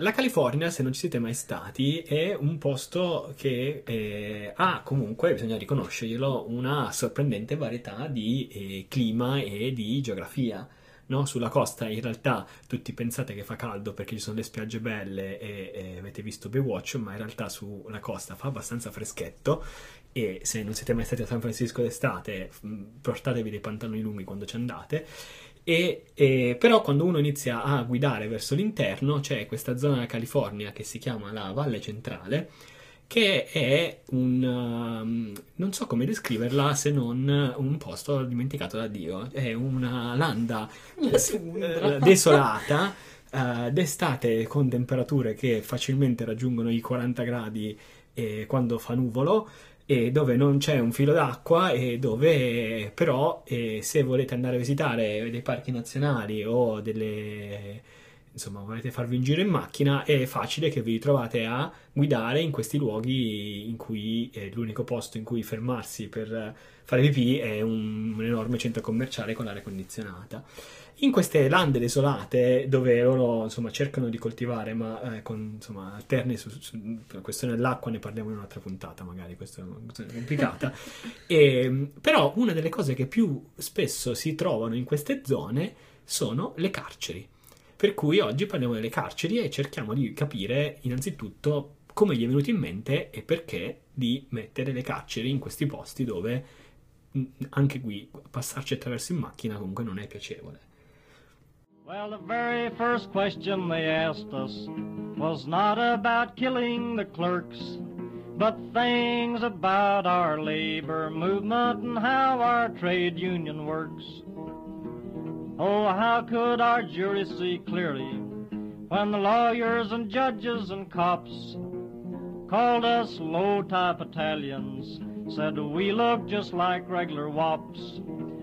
La California, se non ci siete mai stati, è un posto che ha comunque, bisogna riconoscerglielo, una sorprendente varietà di clima e di geografia. No? Sulla costa in realtà tutti pensate che fa caldo perché ci sono le spiagge belle e avete visto Baywatch, ma in realtà sulla costa fa abbastanza freschetto e se non siete mai stati a San Francisco d'estate, portatevi dei pantaloni lunghi quando ci andate. Però quando uno inizia a guidare verso l'interno c'è questa zona della California che si chiama la Valle Centrale, che è non so come descriverla se non un posto dimenticato da Dio. È una landa desolata, d'estate con temperature che facilmente raggiungono i 40 gradi quando fa nuvolo, e dove non c'è un filo d'acqua e dove però se volete andare a visitare dei parchi nazionali o insomma volete farvi un giro in macchina, è facile che vi ritrovate a guidare in questi luoghi in cui l'unico posto in cui fermarsi per fare pipì è un enorme centro commerciale con l'aria condizionata. In queste lande desolate dove loro insomma cercano di coltivare, ma con insomma alterni la questione dell'acqua ne parliamo in un'altra puntata, magari questa è una questione complicata. Però una delle cose che più spesso si trovano in queste zone sono le carceri. Per cui oggi parliamo delle carceri e cerchiamo di capire innanzitutto come gli è venuto in mente e perché di mettere le carceri in questi posti dove anche qui passarci attraverso in macchina comunque non è piacevole. Well, the very first question they asked us was not about killing the clerks, but things about our labor movement and how our trade union works. Oh, how could our jury see clearly when the lawyers and judges and cops called us low-type Italians, said we look just like regular wops.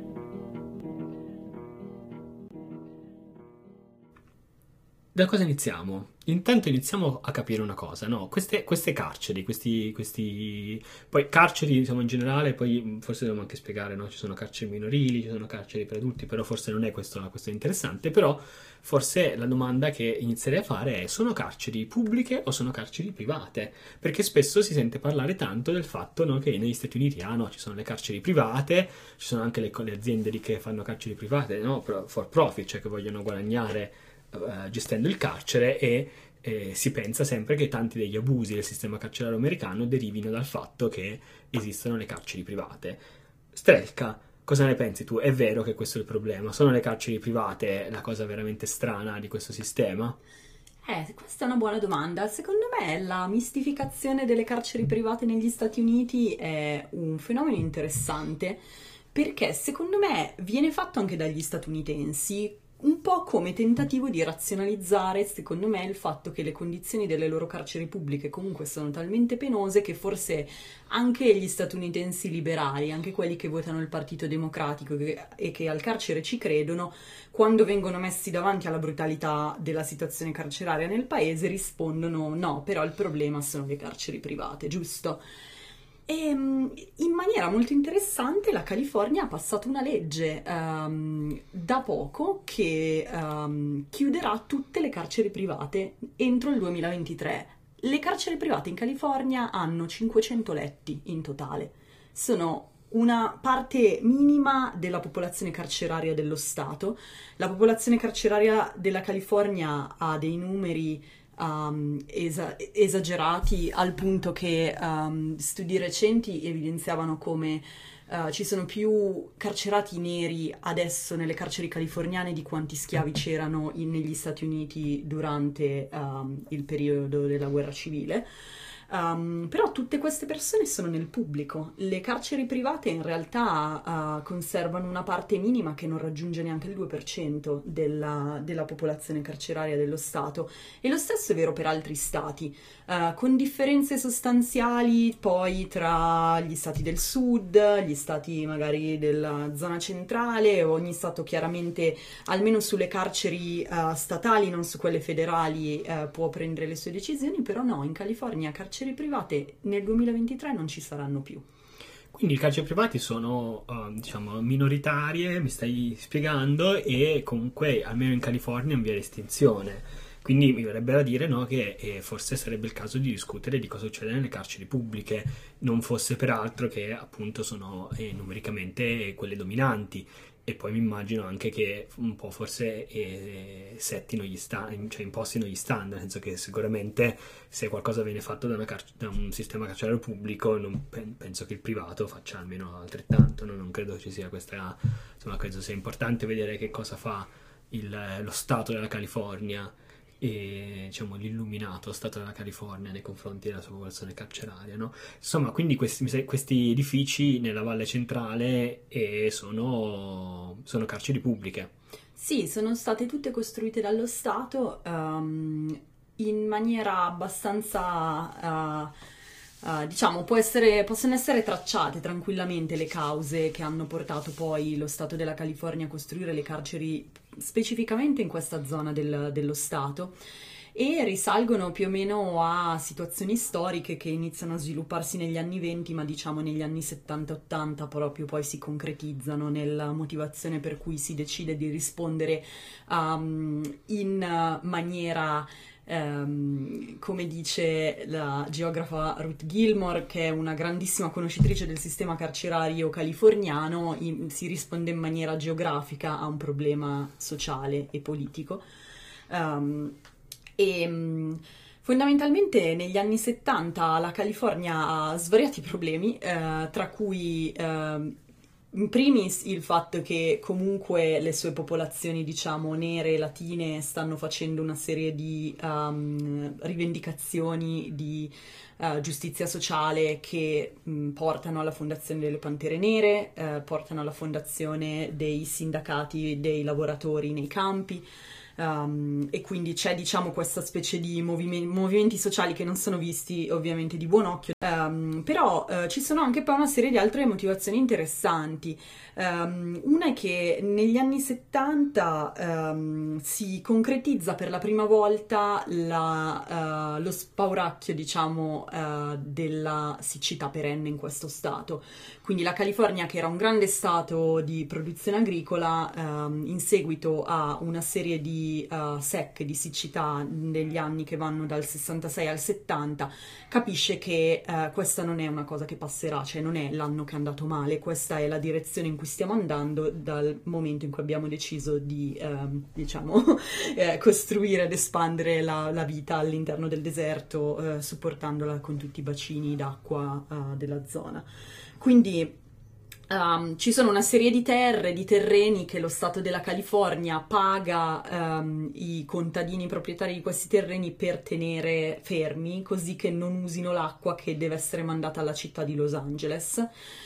Da cosa iniziamo? Intanto iniziamo a capire una cosa, no? Queste carceri, poi carceri diciamo in generale, poi forse dobbiamo anche spiegare, no? Ci sono carceri minorili, ci sono carceri per adulti, però forse non è questa la questione interessante, però forse la domanda che inizierei a fare è: sono carceri pubbliche o sono carceri private? Perché spesso si sente parlare tanto del fatto, no, che negli Stati Uniti ci sono le carceri private, ci sono anche le aziende lì che fanno carceri private, no? For profit, cioè che vogliono guadagnare gestendo il carcere, e si pensa sempre che tanti degli abusi del sistema carcerario americano derivino dal fatto che esistono le carceri private. Strelka, cosa ne pensi tu? È vero che questo è il problema? Sono le carceri private la cosa veramente strana di questo sistema? Questa è una buona domanda. Secondo me la mistificazione delle carceri private negli Stati Uniti è un fenomeno interessante, perché secondo me viene fatto anche dagli statunitensi un po' come tentativo di razionalizzare, secondo me, il fatto che le condizioni delle loro carceri pubbliche comunque sono talmente penose che forse anche gli statunitensi liberali, anche quelli che votano il Partito Democratico e che al carcere ci credono, quando vengono messi davanti alla brutalità della situazione carceraria nel paese rispondono: no, però il problema sono le carceri private, giusto? E in maniera molto interessante la California ha passato una legge da poco che chiuderà tutte le carceri private entro il 2023. Le carceri private in California hanno 500 letti in totale. Sono una parte minima della popolazione carceraria dello Stato. La popolazione carceraria della California ha dei numeri esagerati, al punto che studi recenti evidenziavano come ci sono più carcerati neri adesso nelle carceri californiane di quanti schiavi c'erano negli Stati Uniti durante il periodo della guerra civile. Però tutte queste persone sono nel pubblico. Le carceri private in realtà conservano una parte minima che non raggiunge neanche il 2% della popolazione carceraria dello Stato, e lo stesso è vero per altri stati, con differenze sostanziali poi tra gli stati del sud, gli stati magari della zona centrale. Ogni stato chiaramente, almeno sulle carceri statali, non su quelle federali, può prendere le sue decisioni, però no, in California carceri private nel 2023 non ci saranno più. Quindi le carceri private sono, diciamo, minoritarie, mi stai spiegando, e comunque almeno in California in via di estinzione. quindi mi verrebbe da dire, no, che forse sarebbe il caso di discutere di cosa succede nelle carceri pubbliche, non fosse peraltro che appunto sono numericamente quelle dominanti. E poi mi immagino anche che un po' forse settino cioè impostino gli standard, nel senso che sicuramente se qualcosa viene fatto da un sistema carcerario pubblico, penso che il privato faccia almeno altrettanto, no? Non credo ci sia questa, insomma, credo sia importante vedere che cosa fa lo Stato della California e, diciamo, l'illuminato Stato della California nei confronti della sua popolazione carceraria, no? Insomma, quindi questi edifici nella Valle Centrale sono carceri pubbliche. Sì, sono state tutte costruite dallo Stato in maniera abbastanza, diciamo, possono essere tracciate tranquillamente le cause che hanno portato poi lo Stato della California a costruire le carceri specificamente in questa zona dello Stato, e risalgono più o meno a situazioni storiche che iniziano a svilupparsi negli anni 20, ma diciamo negli anni 70-80 proprio poi si concretizzano nella motivazione per cui si decide di rispondere in maniera, come dice la geografa Ruth Gilmore, che è una grandissima conoscitrice del sistema carcerario californiano, si risponde in maniera geografica a un problema sociale e politico. Fondamentalmente negli anni 70 la California ha svariati problemi, tra cui in primis il fatto che comunque le sue popolazioni, diciamo, nere e latine stanno facendo una serie di rivendicazioni di giustizia sociale che portano alla fondazione delle Pantere Nere, portano alla fondazione dei sindacati dei lavoratori nei campi. E quindi c'è, diciamo, questa specie di movimenti sociali che non sono visti ovviamente di buon occhio, però ci sono anche poi una serie di altre motivazioni interessanti. Una è che negli anni 70 si concretizza per la prima volta lo spauracchio, diciamo, della siccità perenne in questo stato. Quindi la California, che era un grande stato di produzione agricola, in seguito a una serie di secche, di siccità negli anni che vanno dal 66 al 70, capisce che questa non è una cosa che passerà, cioè non è l'anno che è andato male, questa è la direzione in cui stiamo andando dal momento in cui abbiamo deciso di, diciamo, costruire ed espandere la vita all'interno del deserto, supportandola con tutti i bacini d'acqua della zona. Quindi ci sono una serie di terreni che lo Stato della California paga i contadini proprietari di questi terreni per tenere fermi, così che non usino l'acqua che deve essere mandata alla città di Los Angeles.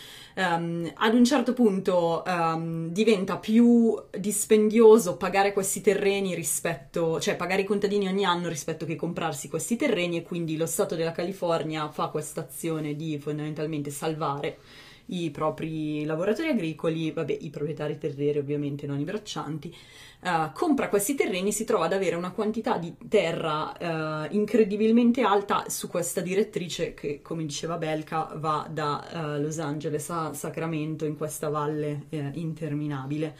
Ad un certo punto diventa più dispendioso pagare questi terreni cioè pagare i contadini ogni anno rispetto che comprarsi questi terreni, e quindi lo Stato della California fa questa azione di fondamentalmente salvare i propri lavoratori agricoli, vabbè, i proprietari terrieri ovviamente, non i braccianti, compra questi terreni, si trova ad avere una quantità di terra incredibilmente alta su questa direttrice che, come diceva Belka, va da Los Angeles a Sacramento, in questa valle interminabile.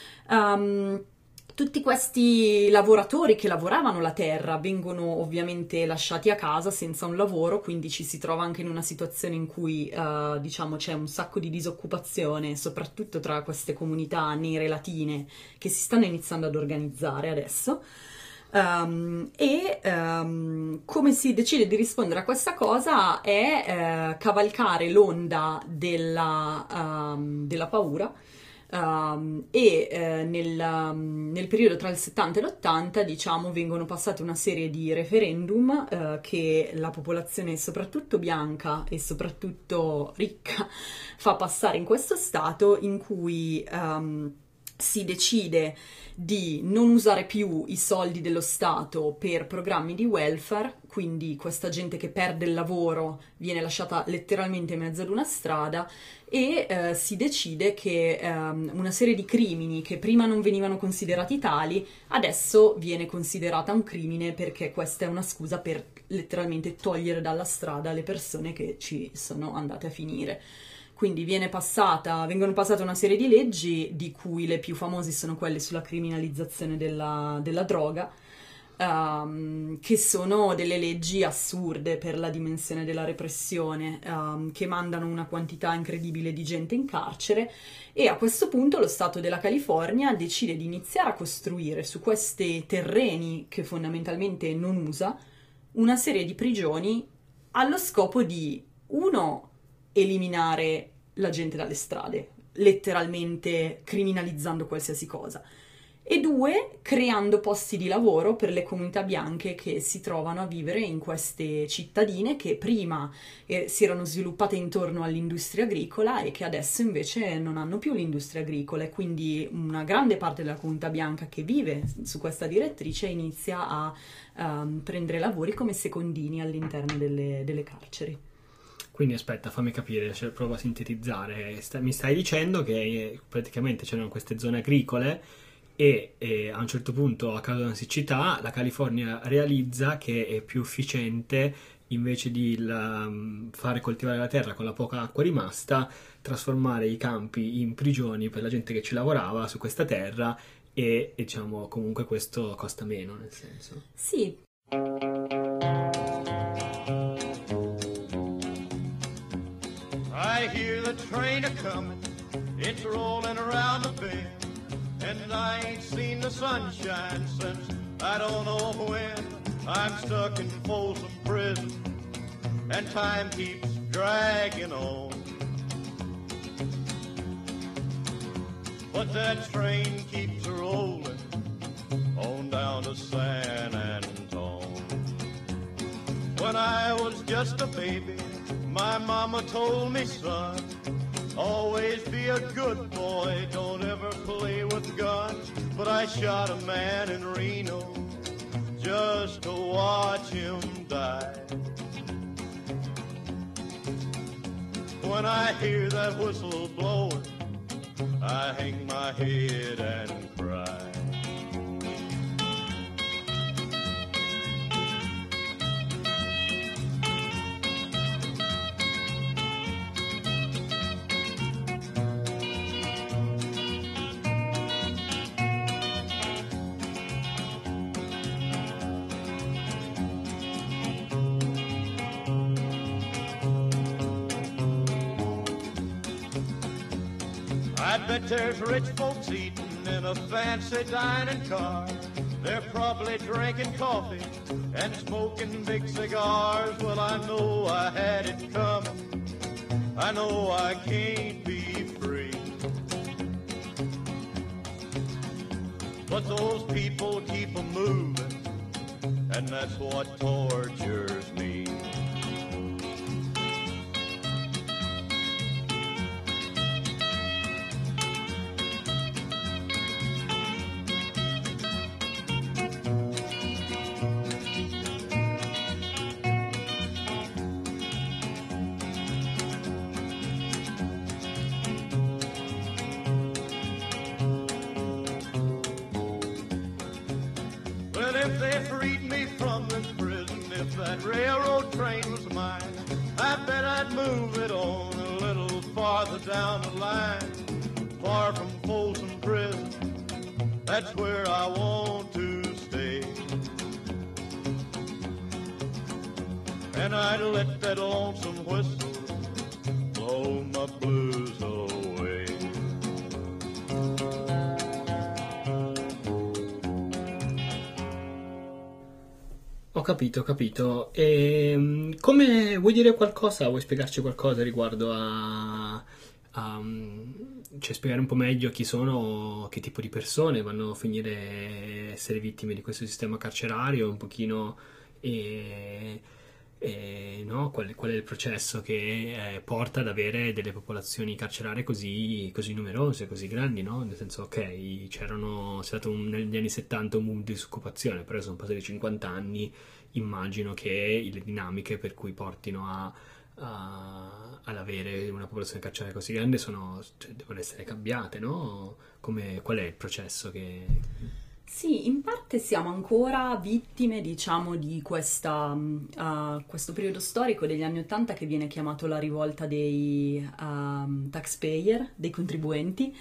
Tutti questi lavoratori che lavoravano la terra vengono ovviamente lasciati a casa senza un lavoro, quindi ci si trova anche in una situazione in cui diciamo c'è un sacco di disoccupazione, soprattutto tra queste comunità nere latine che si stanno iniziando ad organizzare adesso. Come si decide di rispondere a questa cosa è cavalcare l'onda della paura. Nel periodo tra il 70 e l'80, diciamo, vengono passate una serie di referendum che la popolazione, soprattutto bianca e soprattutto ricca, fa passare in questo stato, in cui si decide di non usare più i soldi dello Stato per programmi di welfare, quindi questa gente che perde il lavoro viene lasciata letteralmente in mezzo ad una strada, e si decide che una serie di crimini che prima non venivano considerati tali, adesso viene considerata un crimine, perché questa è una scusa per letteralmente togliere dalla strada le persone che ci sono andate a finire. Quindi vengono passate una serie di leggi, di cui le più famose sono quelle sulla criminalizzazione della droga, che sono delle leggi assurde per la dimensione della repressione, che mandano una quantità incredibile di gente in carcere, e a questo punto lo Stato della California decide di iniziare a costruire su questi terreni che fondamentalmente non usa una serie di prigioni allo scopo di, uno, eliminare la gente dalle strade, letteralmente criminalizzando qualsiasi cosa, e due, creando posti di lavoro per le comunità bianche che si trovano a vivere in queste cittadine che prima si erano sviluppate intorno all'industria agricola e che adesso invece non hanno più l'industria agricola, e quindi una grande parte della comunità bianca che vive su questa direttrice inizia a prendere lavori come secondini all'interno delle carceri. Quindi aspetta, fammi capire, provo a sintetizzare. Mi stai dicendo che praticamente c'erano queste zone agricole e a un certo punto, a causa della siccità, la California realizza che è più efficiente, invece di fare coltivare la terra con la poca acqua rimasta, trasformare i campi in prigioni per la gente che ci lavorava su questa terra, e diciamo comunque questo costa meno, nel senso. Sì. I hear the train a-comin', it's rollin' around the bend, and I ain't seen the sunshine since I don't know when. I'm stuck in Folsom Prison, and time keeps dragging on. But that train keeps rollin' on down to San Antone. When I was just a baby, my mama told me, son, always be a good boy, don't ever play with guns. But I shot a man in Reno just to watch him die. When I hear that whistle blowing, I hang my head and cry. I bet there's rich folks eating in a fancy dining car. They're probably drinking coffee and smoking big cigars. Well, I know I had it coming. I know I can't be free. But those people keep a moving, and that's what tortures me. If they freed me from this prison, if that railroad train was mine, I bet I'd move it on a little farther down the line, far from Folsom Prison. That's where I want to stay. And I'd let that lonesome whistle blow my blues away. Ho capito, ho capito. E come vuoi dire qualcosa? Vuoi spiegarci qualcosa riguardo cioè spiegare un po' meglio chi sono, che tipo di persone vanno a finire a essere vittime di questo sistema carcerario, un pochino, no? Qual è il processo che porta ad avere delle popolazioni carcerarie così numerose, così grandi, no? Nel senso, ok, c'è stato negli anni 70 un boom di disoccupazione, però sono passati 50 anni, immagino che le dinamiche per cui portino ad avere una popolazione carceraria così grande devono essere cambiate, no? Qual è il processo che... Sì, in parte siamo ancora vittime, diciamo, di questo periodo storico degli anni '80 che viene chiamato la rivolta dei taxpayer, dei contribuenti,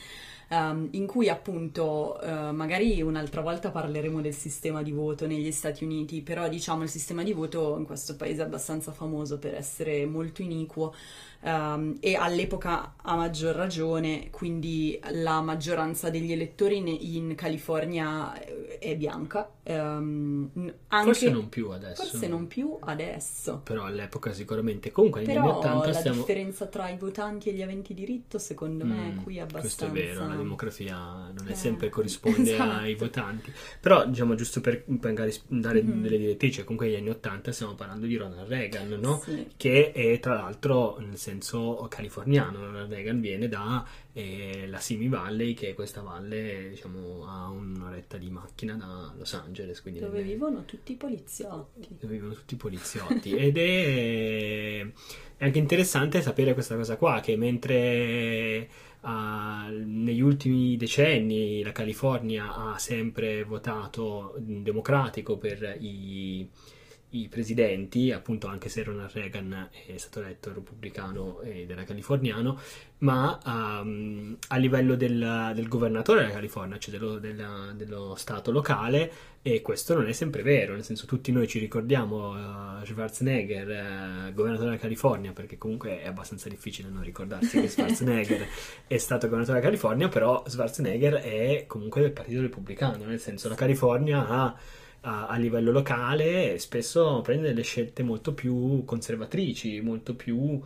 in cui appunto magari un'altra volta parleremo del sistema di voto negli Stati Uniti, però diciamo il sistema di voto in questo paese è abbastanza famoso per essere molto iniquo. E all'epoca a maggior ragione, quindi la maggioranza degli elettori in California è bianca, Forse non più adesso. forse non più adesso, Però all'epoca sicuramente. Comunque negli anni però 80 la stiamo... differenza tra i votanti e gli aventi diritto secondo me qui è Questo è abbastanza... vero, la demografia non è sempre corrisponde esatto. ai votanti. Però, diciamo, giusto per magari dare delle direttrici, comunque negli anni 80 stiamo parlando di Ronald Reagan, no? Sì. Che è tra l'altro nel senso californiano. Ronald Reagan viene da la Simi Valley, che è questa valle, diciamo, a un'oretta di macchina da Los Angeles, quindi Dove vivono tutti i poliziotti. dove vivono tutti i poliziotti. Ed è anche interessante sapere questa cosa qua, che mentre negli ultimi decenni la California ha sempre votato democratico per i presidenti, appunto, anche se Ronald Reagan è stato eletto repubblicano ed era californiano, ma a livello del governatore della California, cioè dello stato locale, e questo non è sempre vero, nel senso tutti noi ci ricordiamo Schwarzenegger, governatore della California, perché comunque è abbastanza difficile non ricordarsi che Schwarzenegger è stato governatore della California, però Schwarzenegger è comunque del Partito Repubblicano, nel senso la California a livello locale spesso prende delle scelte molto più conservatrici, molto più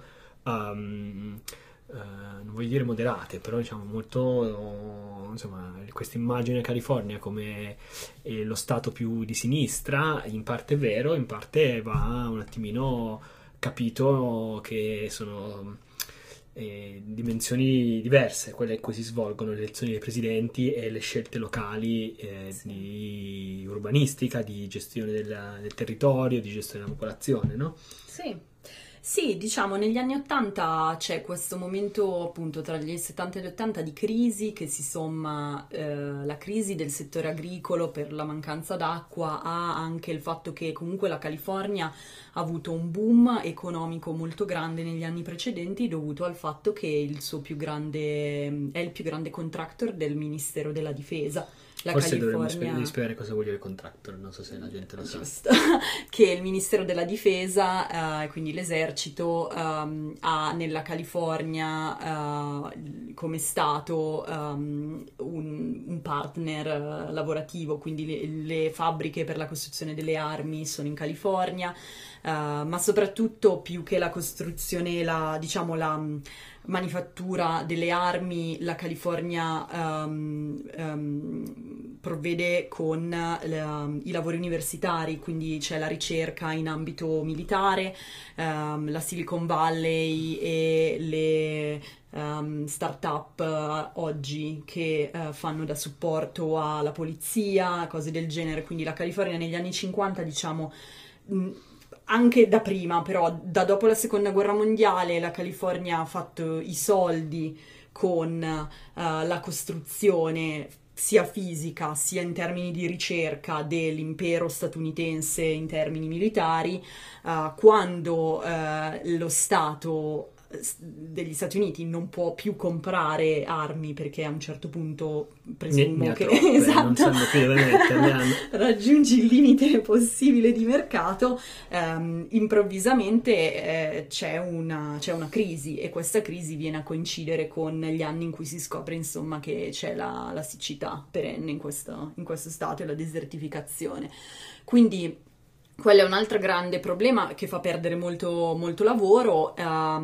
non voglio dire moderate, però diciamo molto, insomma, questa immagine della California come lo stato più di sinistra in parte è vero, in parte va un attimino capito che sono dimensioni diverse, quelle in cui si svolgono le elezioni dei presidenti e le scelte locali di urbanistica, di gestione del territorio, di gestione della popolazione, no? Sì. Sì, diciamo, negli anni 80 c'è questo momento appunto tra gli 70 e gli 80 di crisi che si somma la crisi del settore agricolo per la mancanza d'acqua a anche il fatto che comunque la California ha avuto un boom economico molto grande negli anni precedenti dovuto al fatto che è il più grande contractor del Ministero della Difesa. La Forse California... dovremmo spiegare cosa vuol dire contractor, non so se la gente lo sa. Giusto. Che il Ministero della Difesa, quindi l'esercito, ha nella California come Stato un partner lavorativo, quindi le fabbriche per la costruzione delle armi sono in California, ma soprattutto più che la costruzione, la manifattura delle armi, la California provvede con i lavori universitari, quindi c'è la ricerca in ambito militare, la Silicon Valley e le start-up oggi che fanno da supporto alla polizia, cose del genere. Quindi la California negli anni 50, diciamo, anche da prima, però da dopo la seconda guerra mondiale la California ha fatto i soldi con la costruzione sia fisica sia in termini di ricerca dell'impero statunitense in termini militari, quando lo Stato degli Stati Uniti non può più comprare armi perché a un certo punto presumo che troppe, esatto, non sanno più dove metterle. Raggiungi il limite possibile di mercato, improvvisamente c'è una crisi, e questa crisi viene a coincidere con gli anni in cui si scopre insomma che c'è la siccità perenne in questo stato e la desertificazione. Quindi quello è un altro grande problema che fa perdere molto, molto lavoro,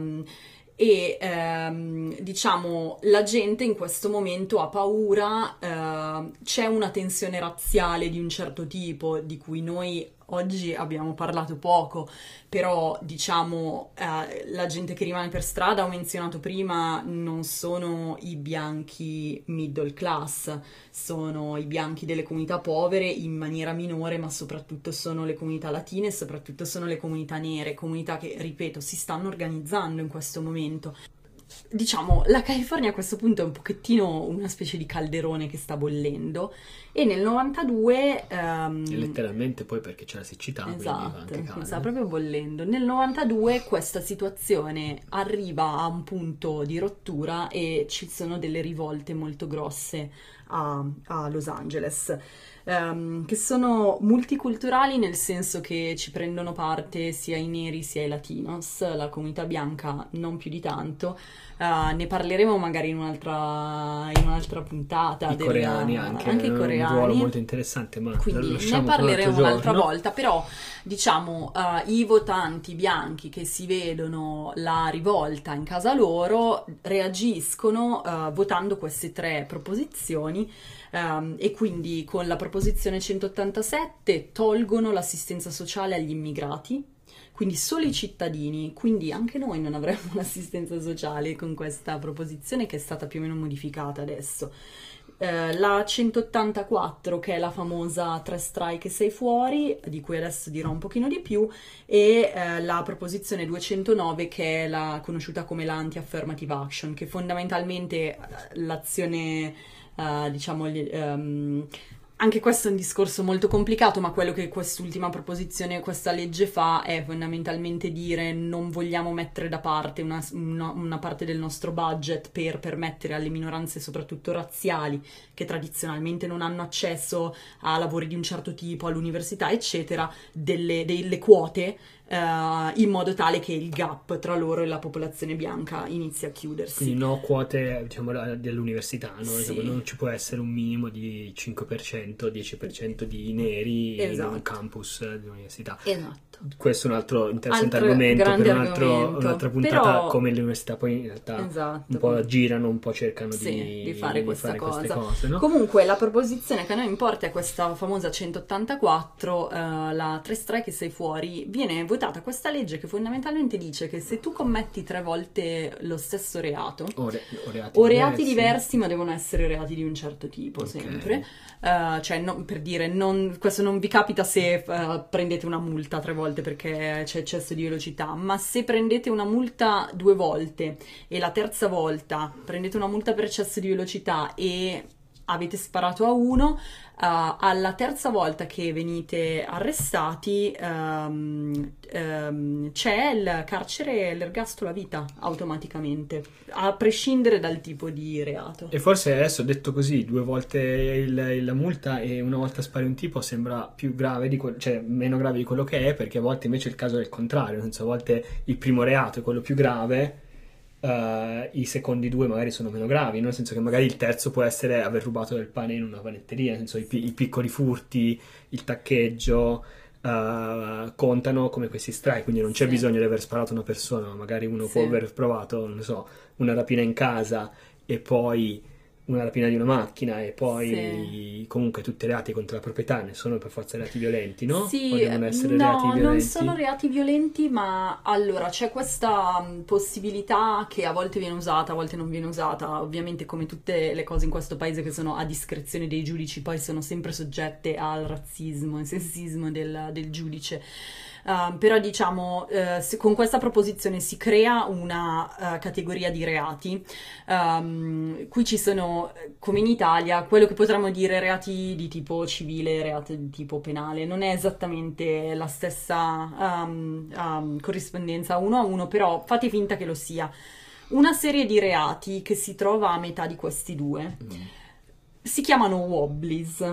diciamo la gente in questo momento ha paura, c'è una tensione razziale di un certo tipo di cui noi oggi abbiamo parlato poco, però diciamo la gente che rimane per strada, ho menzionato prima, non sono i bianchi middle class, sono i bianchi delle comunità povere in maniera minore, ma soprattutto sono le comunità latine e soprattutto sono le comunità nere, comunità che, ripeto, si stanno organizzando in questo momento. diciamo, la California a questo punto è un pochettino una specie di calderone che sta bollendo, e nel 92... E letteralmente poi perché c'è la siccità, quindi va anche esatto, caldo. sta proprio bollendo. Nel 92 questa situazione arriva a un punto di rottura e ci sono delle rivolte molto grosse a Los Angeles, che sono multiculturali, nel senso che ci prendono parte sia i neri sia i latinos, la comunità bianca non più di tanto. Ne parleremo magari in un'altra puntata. I coreani anche i coreani. Un ruolo molto interessante, ma quindi lo ne parleremo un'altra giorno. volta. Però diciamo i votanti bianchi che si vedono la rivolta in casa loro reagiscono votando queste 3 proposizioni, e quindi con la proposizione 187 tolgono l'assistenza sociale agli immigrati, quindi solo i cittadini, quindi anche noi non avremo l'assistenza sociale con questa proposizione, che è stata più o meno modificata adesso. La 184, che è la famosa 3 strike e 6 fuori, di cui adesso dirò un pochino di più, e la proposizione 209, che è la conosciuta come la anti-affirmative action, che fondamentalmente l'azione, diciamo, anche questo è un discorso molto complicato, ma quello che quest'ultima proposizione, questa legge fa, è fondamentalmente dire: non vogliamo mettere da parte una parte del nostro budget per permettere alle minoranze, soprattutto razziali, che tradizionalmente non hanno accesso a lavori di un certo tipo, all'università, eccetera, delle quote, in modo tale che il gap tra loro e la popolazione bianca inizi a chiudersi. Quindi no quote, diciamo, dell'università, no? Sì. Diciamo, non ci può essere un minimo di 5%, 10% di neri in un campus dell'università. Esatto. Questo è un altro interessante Altro argomento per grande un'altra puntata. Però, come le università poi in realtà esatto, un po' girano, un po' cercano di fare questa cosa. queste cose, no? Comunque la proposizione che a noi importa è questa famosa 184, la 3 strike e 6 fuori. Viene votata questa legge che fondamentalmente dice che se tu commetti 3 volte lo stesso reato o reati diversi, ma devono essere reati di un certo tipo, Okay. sempre, cioè per dire, questo non vi capita se prendete una multa 3 volte perché c'è eccesso di velocità, ma se prendete una multa 2 volte e la terza volta prendete una multa per eccesso di velocità e avete sparato a uno, alla terza volta che venite arrestati c'è il carcere, l'ergastolo a vita automaticamente, a prescindere dal tipo di reato. E forse adesso, detto così, 2 volte la multa e una volta spari un tipo sembra più grave cioè meno grave di quello che è, perché a volte invece il caso è il contrario, nel senso, a volte il primo reato è quello più grave, i secondi 2 magari sono meno gravi, no? Nel senso che magari il terzo può essere aver rubato del pane in una panetteria, nel senso i piccoli furti, il taccheggio contano come questi strike, quindi non c'è bisogno di aver sparato a una persona, magari uno può aver provato, non so, una rapina in casa e poi una rapina di una macchina e poi comunque tutti i reati contro la proprietà ne sono per forza reati violenti, no? Sì, o devono essere no, reati violenti? non sono reati violenti, ma allora c'è questa possibilità che a volte viene usata, a volte non viene usata. Ovviamente, come tutte le cose in questo paese che sono a discrezione dei giudici, poi sono sempre soggette al razzismo e sessismo del giudice. Però diciamo, con questa proposizione si crea una categoria di reati. Qui ci sono, come in Italia, quello che potremmo dire reati di tipo civile, reati di tipo penale. Non è esattamente la stessa corrispondenza 1 a 1, però fate finta che lo sia. Una serie di reati che si trova a metà di questi 2 si chiamano wobblies.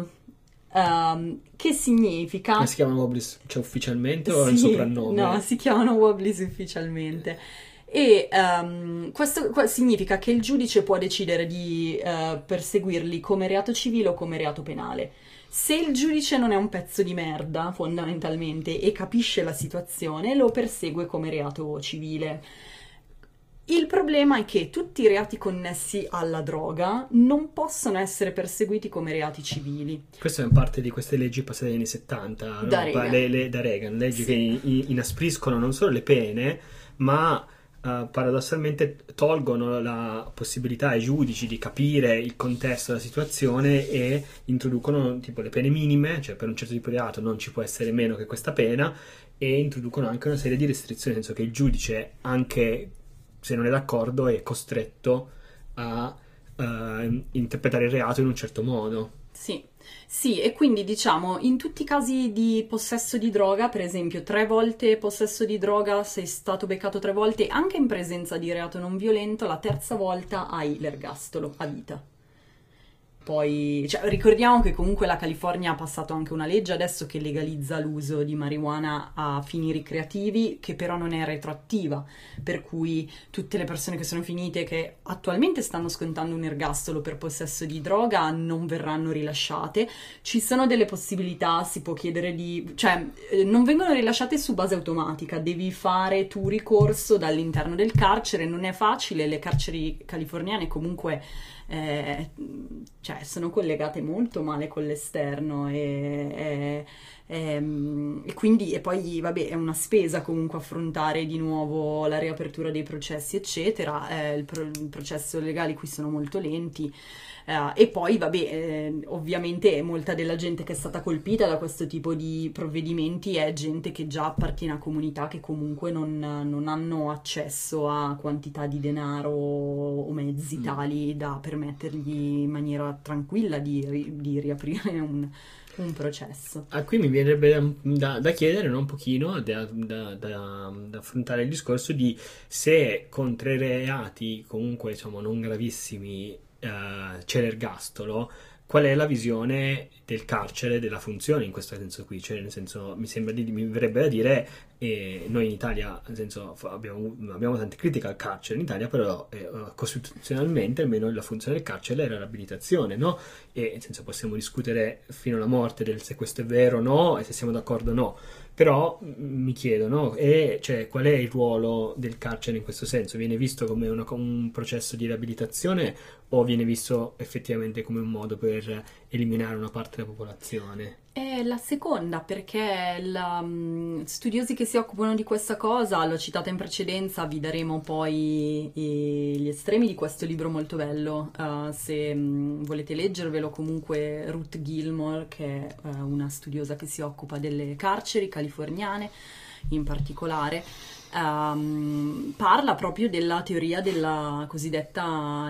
Che significa... Ma si chiamano wobblies, cioè ufficialmente o è un soprannome? No, si chiamano wobblies ufficialmente. E questo significa che il giudice può decidere di perseguirli come reato civile o come reato penale. Se il giudice non è un pezzo di merda, fondamentalmente, e capisce la situazione, lo persegue come reato civile. Il problema è che tutti i reati connessi alla droga non possono essere perseguiti come reati civili. Questo è parte di queste leggi passate negli anni 70, Da no? Reagan. Da Reagan, leggi che inaspriscono non solo le pene, ma paradossalmente tolgono la possibilità ai giudici di capire il contesto della situazione e introducono tipo le pene minime, cioè per un certo tipo di reato non ci può essere meno che questa pena, e introducono anche una serie di restrizioni, nel senso che il giudice, anche se non è d'accordo è costretto a interpretare il reato in un certo modo. Sì, e quindi diciamo in tutti i casi di possesso di droga, per esempio 3 volte possesso di droga, sei stato beccato 3 volte anche in presenza di reato non violento, la terza volta hai l'ergastolo a vita. Poi, ricordiamo che comunque la California ha passato anche una legge adesso che legalizza l'uso di marijuana a fini ricreativi, che però non è retroattiva, per cui tutte le persone che sono finite, che attualmente stanno scontando un ergastolo per possesso di droga, non verranno rilasciate. Ci sono delle possibilità, si può chiedere non vengono rilasciate su base automatica, devi fare tu ricorso dall'interno del carcere, non è facile, le carceri californiane comunque sono collegate molto male con l'esterno e quindi poi vabbè è una spesa comunque affrontare di nuovo la riapertura dei processi eccetera, il processo legale qui sono molto lenti. E poi vabbè ovviamente molta della gente che è stata colpita da questo tipo di provvedimenti è gente che già appartiene a comunità che comunque non hanno accesso a quantità di denaro o mezzi tali da permettergli in maniera tranquilla di riaprire un processo. Qui mi verrebbe da chiedere un pochino, da affrontare il discorso di se contro i reati comunque diciamo non gravissimi c'è l'ergastolo, qual è la visione del carcere, della funzione in questo senso qui, cioè nel senso mi verrebbe da dire noi in Italia nel senso abbiamo tante critiche al carcere in Italia, però costituzionalmente almeno la funzione del carcere era l'abilitazione, no? E nel senso possiamo discutere fino alla morte del se questo è vero o no e se siamo d'accordo o no, però mi chiedo, no? Qual è il ruolo del carcere in questo senso? Viene visto come un processo di riabilitazione o viene visto effettivamente come un modo per eliminare una parte della popolazione? È la seconda, perché studiosi che si occupano di questa cosa, l'ho citata in precedenza, vi daremo poi gli estremi di questo libro molto bello, se volete leggervelo, comunque Ruth Gilmore, che è una studiosa che si occupa delle carceri californiane in particolare, parla proprio della teoria della cosiddetta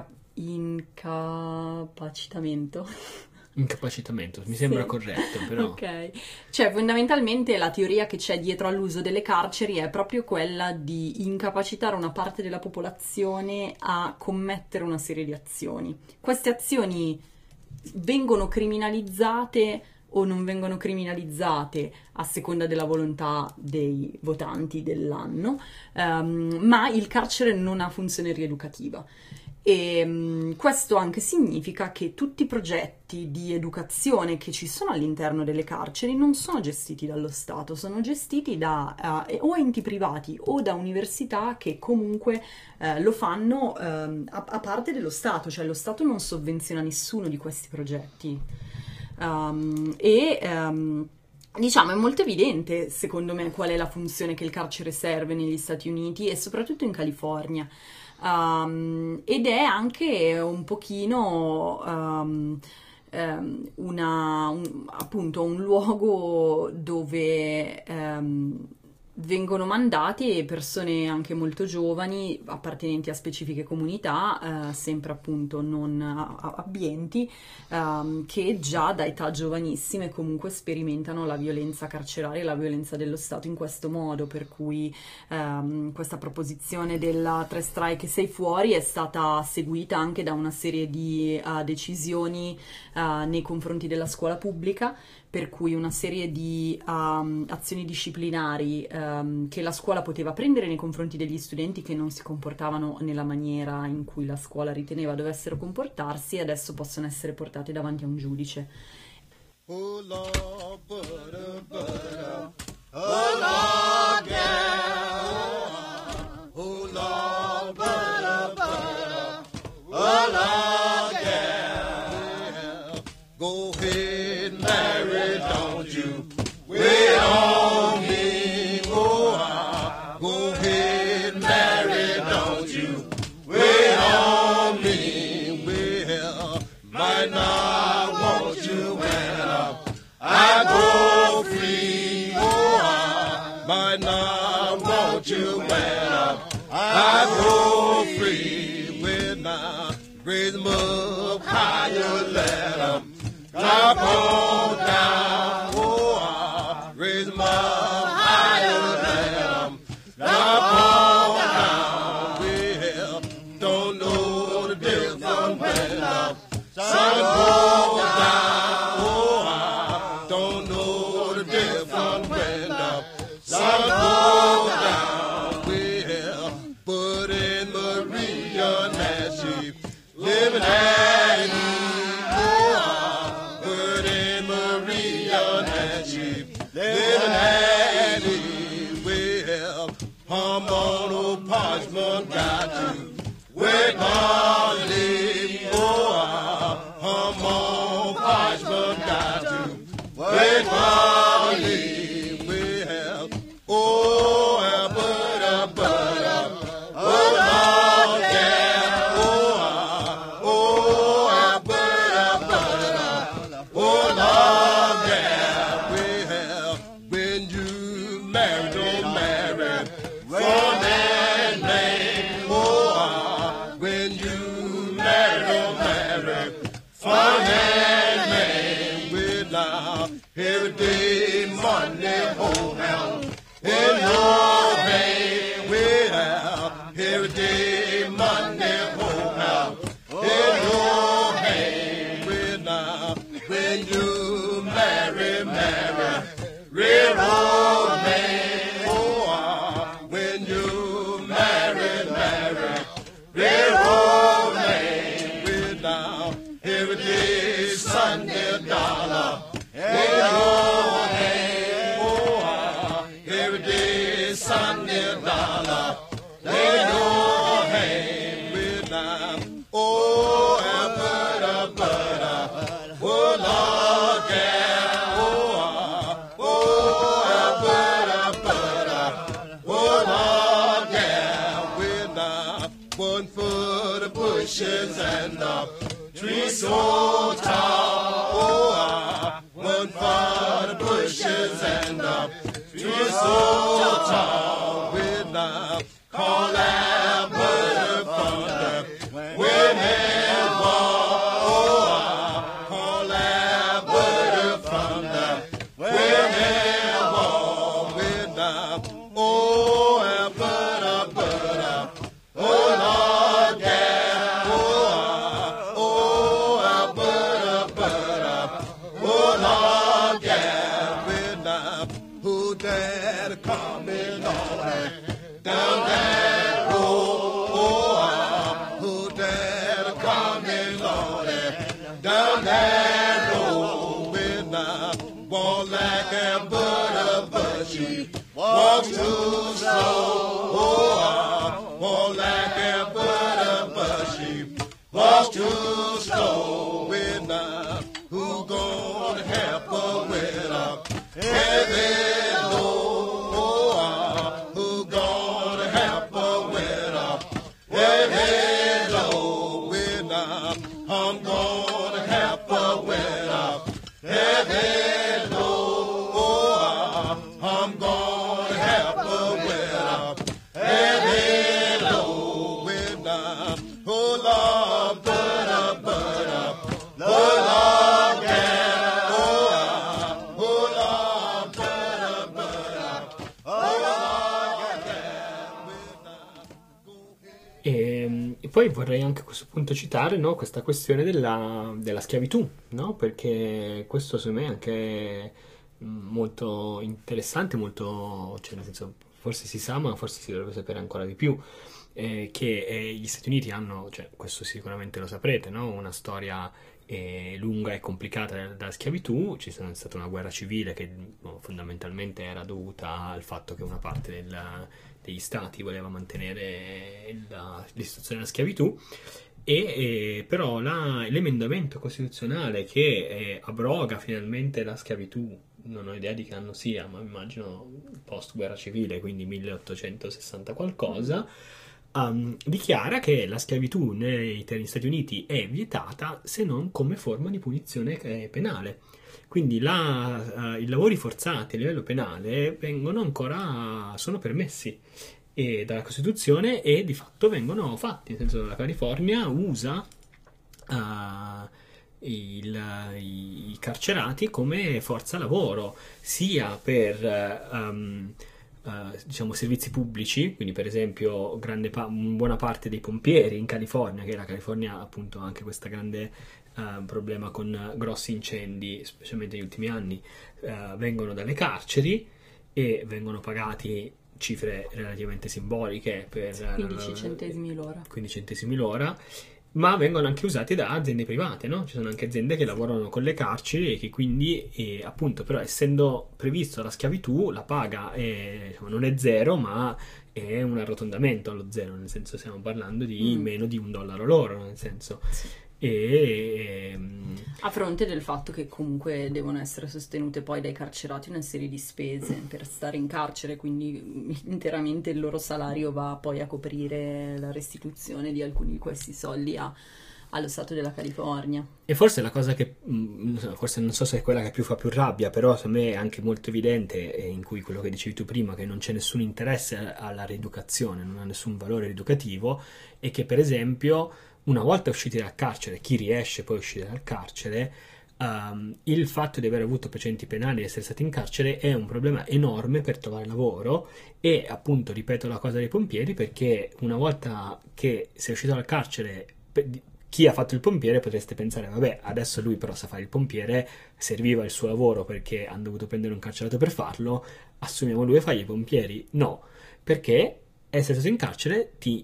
dell'incapacitamento. Incapacitamento, mi sembra corretto, però. Ok, fondamentalmente la teoria che c'è dietro all'uso delle carceri è proprio quella di incapacitare una parte della popolazione a commettere una serie di azioni. Queste azioni vengono criminalizzate o non vengono criminalizzate a seconda della volontà dei votanti dell'anno, ma il carcere non ha funzione rieducativa. E questo anche significa che tutti i progetti di educazione che ci sono all'interno delle carceri non sono gestiti dallo Stato, sono gestiti da o enti privati o da università che comunque lo fanno a parte dello Stato, cioè lo Stato non sovvenziona nessuno di questi progetti. Diciamo, è molto evidente, secondo me, qual è la funzione che il carcere serve negli Stati Uniti e soprattutto in California. Ed è anche un pochino appunto un luogo dove vengono mandate persone anche molto giovani, appartenenti a specifiche comunità, sempre appunto non abbienti, che già da età giovanissime comunque sperimentano la violenza carceraria e la violenza dello Stato in questo modo, per cui questa proposizione della 3 strike e 6 fuori è stata seguita anche da una serie di decisioni nei confronti della scuola pubblica, per cui una serie di azioni disciplinari che la scuola poteva prendere nei confronti degli studenti che non si comportavano nella maniera in cui la scuola riteneva dovessero comportarsi, e adesso possono essere portate davanti a un giudice. Oh Lord, butter, butter. Oh Lord, yeah. Oh Lord, butter, butter. Oh Lord, yeah. Go ahead, Mary, don't you wait on me. Oh, go ahead, Mary, don't you wait on me. Well, might not want you when I go free. Oh, I might not want you when I go free when I raise them up higher, let them drop on down. Oh, I raise them up higher, let them drop on down. Well, don't know the difference when the sun goes down. Oh, I don't know the difference when the sun goes down. Well, but in Maria Nancy, living at ease. Oh, but in Maria Nancy, living at ease. Well, I'm on old parchment, got to wait my leave. Oh, I'm on parchment, got to wait my leave. Well, oh, oh, Lord, yeah. Oh, Lord, yeah. Well, when you marry, don't marry from that man. Oh, when you marry, don't marry from that man. Well, now, every day, Monday, oh, now, in your hand. Well, every day, Monday, oh, now, in your hand. Well, now, when you marry, railroad man. Oh, when you marry, railroad man. Well, now, every day, Sunday, dollar in your hand. Oh, every day, Sunday, dollar in your hand. Well, now, oh, oh, Lord, yeah. Oh, Lord, yeah. Well, now, one for the bushes and the trees so tall. Oh, one for the bushes and the trees so tall. Well, now, call that bird from the women wall. Oh, call that bird from the women wall. Well, now, oh, bird, oh, Lord, yeah. Oh, bird, oh, Lord, yeah. Well, now, who that coming on down that road? Oh, who that coming on down that road? Well, now, walk like a bird, but she walks too slow. Oh, walk like a bird, but she walks too slow. Well, now, who gonna help her with a heavy load? Oh, who gonna help her with a heavy load? Well, now, I'm gonna help her with a heavy load. Oh, I'm gonna help her with a heavy load. Well, now, oh, Lord, Lord, yeah. Oh, Lord, Lord, yeah. Well, now, go ahead. E poi vorrei anche a questo punto citare, no, questa questione della schiavitù, no? Perché questo secondo me è anche molto interessante, molto, cioè nel senso, forse si sa, ma forse si dovrebbe sapere ancora di più, che gli Stati Uniti hanno, cioè questo sicuramente lo saprete, no? Una storia lunga e complicata della schiavitù. C'è stata una guerra civile che fondamentalmente era dovuta al fatto che una parte degli stati voleva mantenere l'istituzione della schiavitù, però l'emendamento costituzionale che abroga finalmente la schiavitù, non ho idea di che anno sia, ma immagino post guerra civile, quindi 1860 qualcosa, dichiara che la schiavitù negli Stati Uniti è vietata se non come forma di punizione penale. Quindi i lavori forzati a livello penale sono permessi, e dalla Costituzione, e di fatto vengono fatti, nel senso che la California usa i carcerati come forza lavoro, sia per diciamo servizi pubblici, quindi per esempio buona parte dei pompieri in California, che la California ha appunto anche questo grande problema con grossi incendi, specialmente negli ultimi anni, vengono dalle carceri e vengono pagati cifre relativamente simboliche per 15 centesimi l'ora. 15 centesimi l'ora, ma vengono anche usati da aziende private, no? Ci sono anche aziende che lavorano con le carceri e che quindi, appunto, però essendo previsto la schiavitù, la paga non è zero, ma è un arrotondamento allo zero, nel senso stiamo parlando di meno di $1 l'ora, nel senso. Sì. A fronte del fatto che comunque devono essere sostenute poi dai carcerati una serie di spese per stare in carcere, quindi interamente il loro salario va poi a coprire la restituzione di alcuni di questi soldi allo Stato della California. E forse la cosa che, forse non so se è quella che fa più rabbia, però a me è anche molto evidente, in cui quello che dicevi tu prima, che non c'è nessun interesse alla rieducazione, non ha nessun valore rieducativo, e che per esempio una volta usciti dal carcere, chi riesce poi a uscire dal carcere, il fatto di aver avuto precedenti penali e essere stati in carcere è un problema enorme per trovare lavoro. E appunto ripeto la cosa dei pompieri, perché una volta che sei uscito dal carcere, chi ha fatto il pompiere potreste pensare vabbè, adesso lui però sa fare il pompiere, serviva il suo lavoro perché hanno dovuto prendere un carcerato per farlo, assumiamo lui e fai i pompieri. No, perché essere stato in carcere ti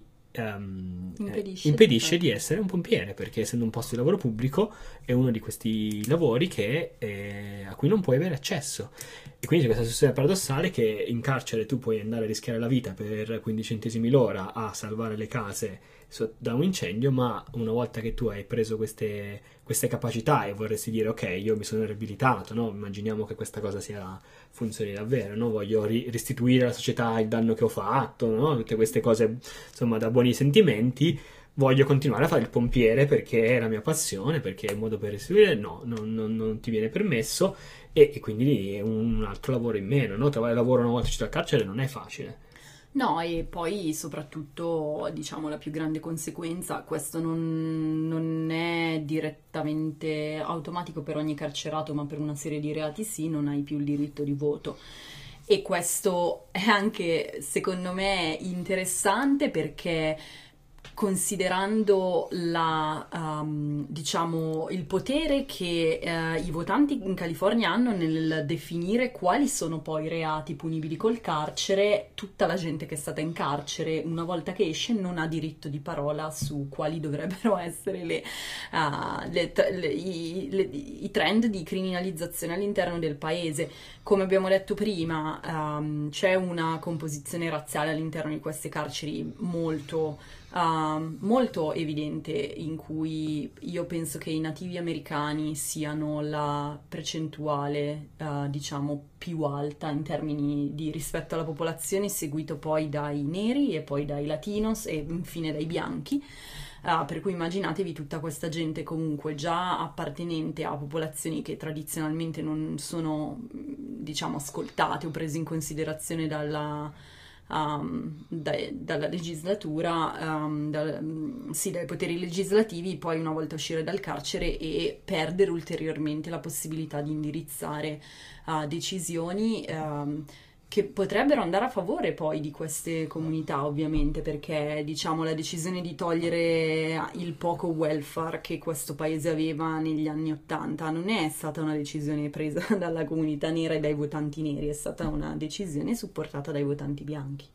impedisce di essere un pompiere, perché essendo un posto di lavoro pubblico è uno di questi lavori a cui non puoi avere accesso. E quindi c'è questa situazione paradossale che in carcere tu puoi andare a rischiare la vita per 15 centesimi l'ora a salvare le case da un incendio, ma una volta che tu hai preso queste capacità e vorresti dire ok, io mi sono riabilitato, no? Immaginiamo che questa cosa funzioni davvero, no? Voglio restituire alla società il danno che ho fatto, no? Tutte queste cose, insomma, da buoni sentimenti. Voglio continuare a fare il pompiere perché è la mia passione, perché è un modo per restituire. No, non ti viene permesso, e quindi è un altro lavoro in meno, no? Trovare lavoro una volta uscito dal carcere non è facile. No, e poi soprattutto, diciamo, la più grande conseguenza, questo non è direttamente automatico per ogni carcerato, ma per una serie di reati sì, non hai più il diritto di voto. E questo è anche, secondo me, interessante perché, considerando diciamo, il potere che i votanti in California hanno nel definire quali sono poi i reati punibili col carcere, tutta la gente che è stata in carcere una volta che esce non ha diritto di parola su quali dovrebbero essere i trend di criminalizzazione all'interno del paese. Come abbiamo detto prima, c'è una composizione razziale all'interno di queste carceri molto evidente, in cui io penso che i nativi americani siano la percentuale diciamo più alta in termini di rispetto alla popolazione, seguito poi dai neri e poi dai latinos e infine dai bianchi. Per cui immaginatevi tutta questa gente comunque già appartenente a popolazioni che tradizionalmente non sono, diciamo, ascoltate o prese in considerazione dalla legislatura, dai poteri legislativi, poi una volta uscire dal carcere e perdere ulteriormente la possibilità di indirizzare decisioni che potrebbero andare a favore poi di queste comunità, ovviamente, perché, diciamo, la decisione di togliere il poco welfare che questo paese aveva negli anni '80 non è stata una decisione presa dalla comunità nera e dai votanti neri, è stata una decisione supportata dai votanti bianchi.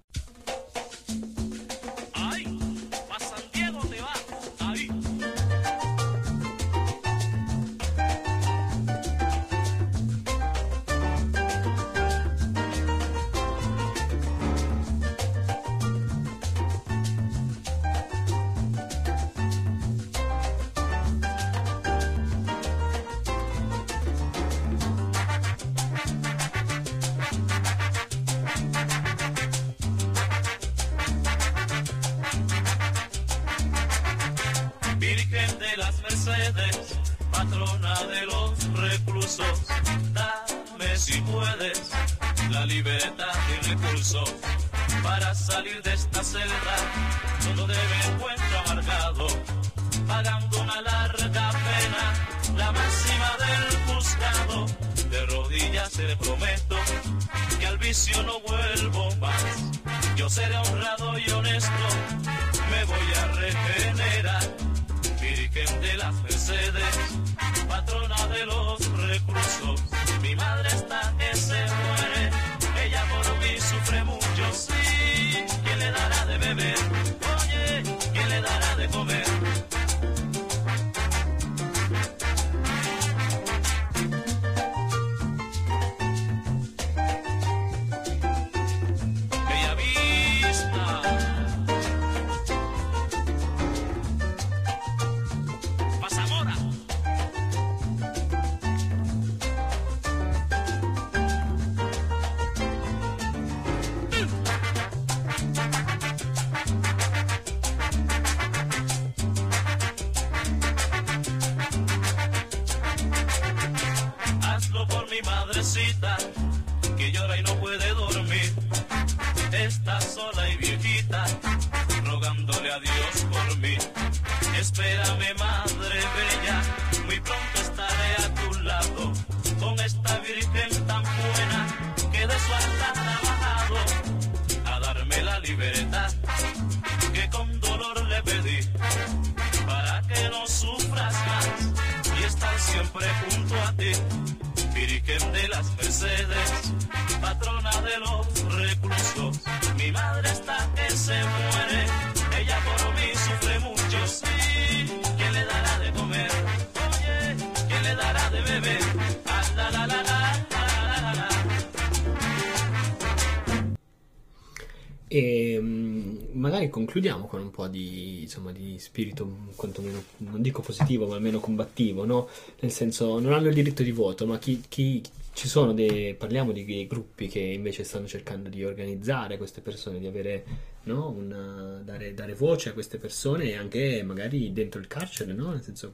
Patrona de los reclusos, dame si puedes la libertad y recursos para salir de esta celda donde me encuentro amargado, pagando una larga pena, la máxima del juzgado. De rodillas te prometo que al vicio no vuelvo más. Yo seré honrado y honesto, me voy a regenerar. Virgen de las Mercedes, patrona de los reclusos, mi madre está que se muere, ella por mí sufre mucho, sí. ¿Quién le dará de beber? Oye, ¿quién le dará de comer? Bella Vista, Pasamora. Hazlo por mi madrecita, que llora y no puede dormir. Está sola y viejita, rogándole a Dios por mí. Espérame, madre bella, muy pronto estaré a tu lado, con esta virgen tan buena, que de su altar ha bajado a darme la libertad, que con dolor le pedí, para que no sufras más y estar siempre junto a ti. Virgen de las Mercedes, patrona de los reclusos, mi madre está que se muere, ella por mí sufre mucho, sí. ¿Quién le dará de comer? Oye, ¿quién le dará de beber? Ah, la, la, la, la, la, la, la. E magari concludiamo con un po' di, insomma, di spirito quantomeno, non dico positivo, ma almeno combattivo, no? Nel senso, non hanno il diritto di voto, ma chi ci sono parliamo di dei gruppi che invece stanno cercando di organizzare queste persone, di avere, no, dare voce a queste persone, e anche magari dentro il carcere, no? Nel senso,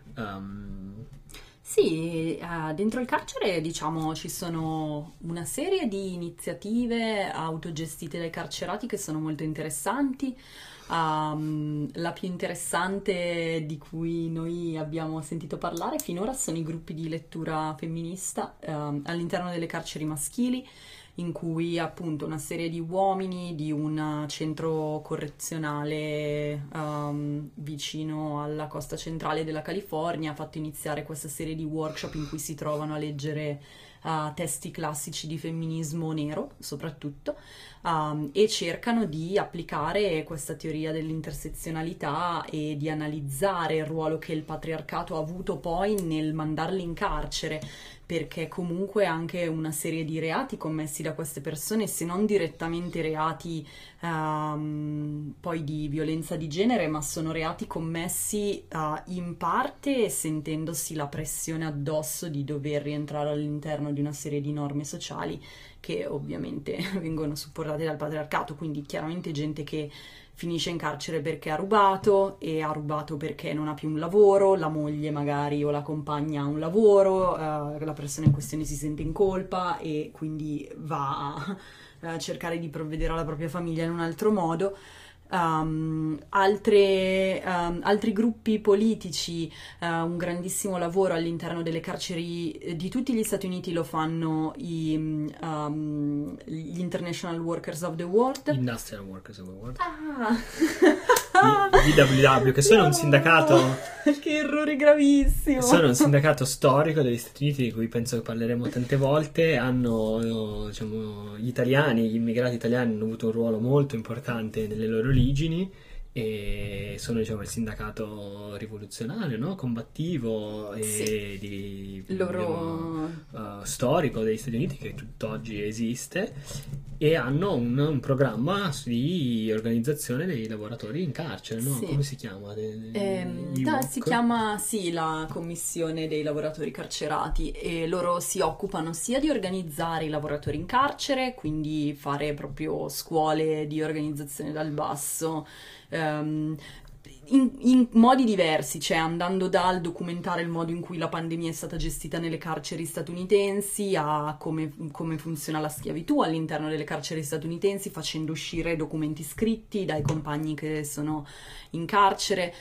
Sì, dentro il carcere, diciamo, ci sono una serie di iniziative autogestite dai carcerati che sono molto interessanti. La più interessante di cui noi abbiamo sentito parlare finora sono i gruppi di lettura femminista all'interno delle carceri maschili, in cui appunto una serie di uomini di un centro correzionale vicino alla costa centrale della California ha fatto iniziare questa serie di workshop in cui si trovano a leggere testi classici di femminismo nero soprattutto, e cercano di applicare questa teoria dell'intersezionalità e di analizzare il ruolo che il patriarcato ha avuto poi nel mandarli in carcere, perché comunque anche una serie di reati commessi da queste persone, se non direttamente reati poi di violenza di genere, ma sono reati commessi in parte sentendosi la pressione addosso di dover rientrare all'interno di una serie di norme sociali che ovviamente vengono supportate dal patriarcato, quindi chiaramente gente che finisce in carcere perché ha rubato, e ha rubato perché non ha più un lavoro, la moglie magari o la compagna ha un lavoro, la persona in questione si sente in colpa e quindi va a cercare di provvedere alla propria famiglia in un altro modo. Altri gruppi politici, un grandissimo lavoro all'interno delle carceri di tutti gli Stati Uniti lo fanno gli International Workers of the World. Industrial Workers of the World. Ah! IWW, che sono un sindacato. Che errore gravissimo! Sono un sindacato storico degli Stati Uniti di cui penso che parleremo tante volte. Hanno, diciamo, gli italiani, gli immigrati italiani hanno avuto un ruolo molto importante nelle loro origini, e sono, diciamo, il sindacato rivoluzionario, no? Combattivo e Sì. storico degli Stati Uniti, che tutt'oggi esiste, e hanno un programma di organizzazione dei lavoratori in carcere, no? Sì. Come si chiama? Si chiama, sì, la commissione dei lavoratori carcerati, e loro si occupano sia di organizzare i lavoratori in carcere, quindi fare proprio scuole di organizzazione dal basso, in modi diversi, cioè andando dal documentare il modo in cui la pandemia è stata gestita nelle carceri statunitensi a come funziona la schiavitù all'interno delle carceri statunitensi, facendo uscire documenti scritti dai compagni che sono in carcere.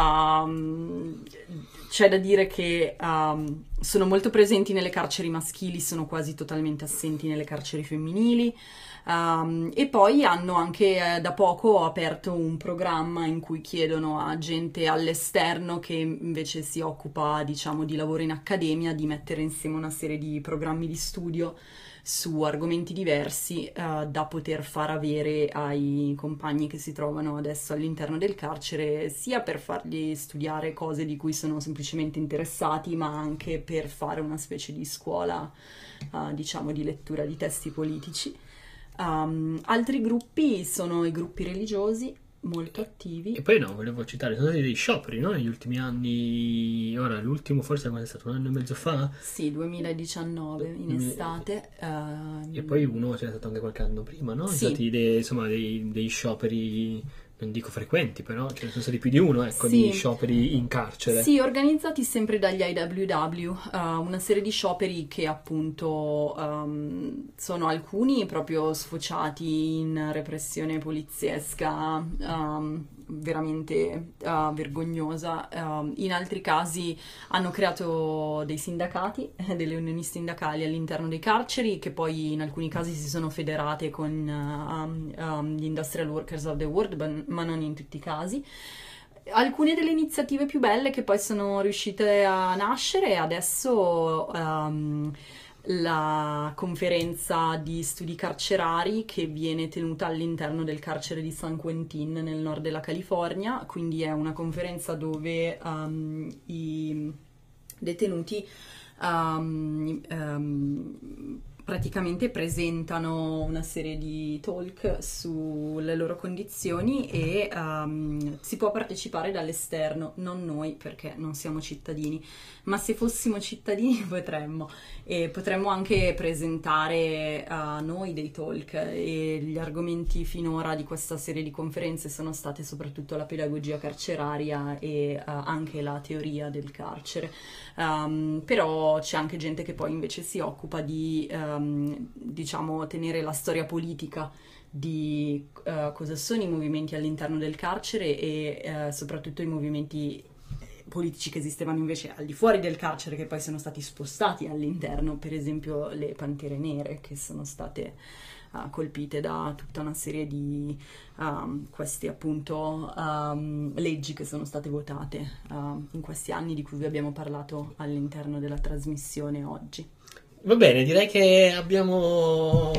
C'è da dire che sono molto presenti nelle carceri maschili, sono quasi totalmente assenti nelle carceri femminili. E poi hanno anche da poco aperto un programma in cui chiedono a gente all'esterno che invece si occupa, diciamo, di lavoro in accademia, di mettere insieme una serie di programmi di studio su argomenti diversi da poter far avere ai compagni che si trovano adesso all'interno del carcere, sia per fargli studiare cose di cui sono semplicemente interessati, ma anche per fare una specie di scuola, diciamo, di lettura di testi politici. Altri gruppi sono i gruppi religiosi molto attivi. E poi volevo citare, sono stati dei scioperi, no? Negli ultimi anni, ora l'ultimo forse quando è stato 1 anno e mezzo fa? Sì, 2019 in estate. E poi uno c'è stato anche qualche anno prima, no? Sì. Sono stati insomma dei scioperi, non dico frequenti, però ce ne sono stati più di uno, ecco, Sì. di scioperi in carcere. Sì, organizzati sempre dagli IWW, una serie di scioperi che appunto sono alcuni proprio sfociati in repressione poliziesca veramente vergognosa, in altri casi hanno creato dei sindacati, delle unioni sindacali all'interno dei carceri, che poi in alcuni casi si sono federate con gli Industrial Workers of the World, ma non in tutti i casi. Alcune delle iniziative più belle che poi sono riuscite a nascere adesso, la conferenza di studi carcerari che viene tenuta all'interno del carcere di San Quentin nel nord della California, quindi è una conferenza dove i detenuti praticamente presentano una serie di talk sulle loro condizioni e si può partecipare dall'esterno, non noi perché non siamo cittadini, ma se fossimo cittadini potremmo anche presentare a noi dei talk, e gli argomenti finora di questa serie di conferenze sono state soprattutto la pedagogia carceraria e anche la teoria del carcere. Però c'è anche gente che poi invece si occupa di diciamo tenere la storia politica di cosa sono i movimenti all'interno del carcere e soprattutto i movimenti politici che esistevano invece al di fuori del carcere, che poi sono stati spostati all'interno, per esempio le Pantere Nere, che sono state colpite da tutta una serie di queste appunto leggi che sono state votate in questi anni, di cui vi abbiamo parlato all'interno della trasmissione oggi. Va bene, direi che abbiamo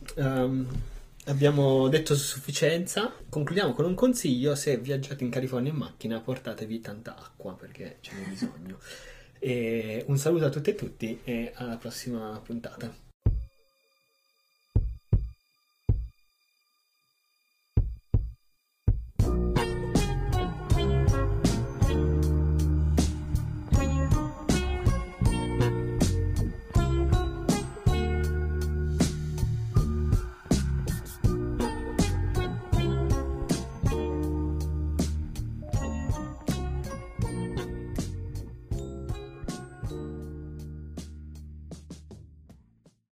detto a sufficienza. Concludiamo con un consiglio: se viaggiate in California in macchina, portatevi tanta acqua perché ce n'è bisogno. E un saluto a tutte e tutti e alla prossima puntata.